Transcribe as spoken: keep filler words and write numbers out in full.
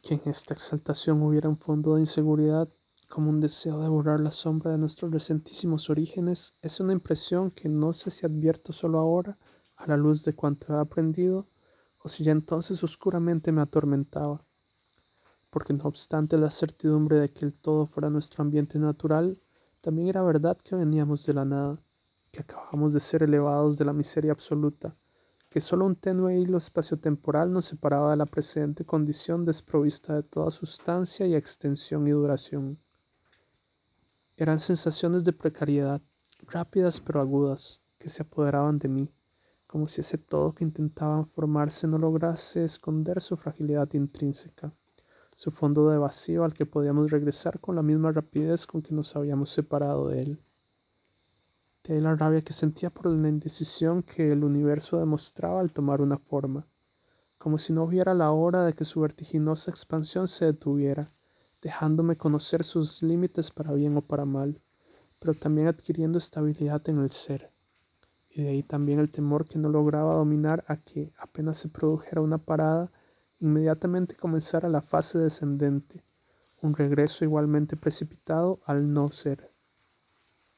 que en esta exaltación hubiera un fondo de inseguridad, como un deseo de borrar la sombra de nuestros recentísimos orígenes, es una impresión que no sé si advierto solo ahora, a la luz de cuanto he aprendido, o si ya entonces oscuramente me atormentaba. Porque no obstante la certidumbre de que el todo fuera nuestro ambiente natural, también era verdad que veníamos de la nada, que acabamos de ser elevados de la miseria absoluta, que solo un tenue hilo espaciotemporal nos separaba de la presente condición desprovista de toda sustancia y extensión y duración. Eran sensaciones de precariedad, rápidas pero agudas, que se apoderaban de mí, como si ese todo que intentaba formarse no lograse esconder su fragilidad intrínseca, su fondo de vacío al que podíamos regresar con la misma rapidez con que nos habíamos separado de él. De ahí la rabia que sentía por la indecisión que el universo demostraba al tomar una forma, como si no hubiera la hora de que su vertiginosa expansión se detuviera, dejándome conocer sus límites para bien o para mal, pero también adquiriendo estabilidad en el ser. Y de ahí también el temor que no lograba dominar a que, apenas se produjera una parada, inmediatamente comenzara la fase descendente, un regreso igualmente precipitado al no ser.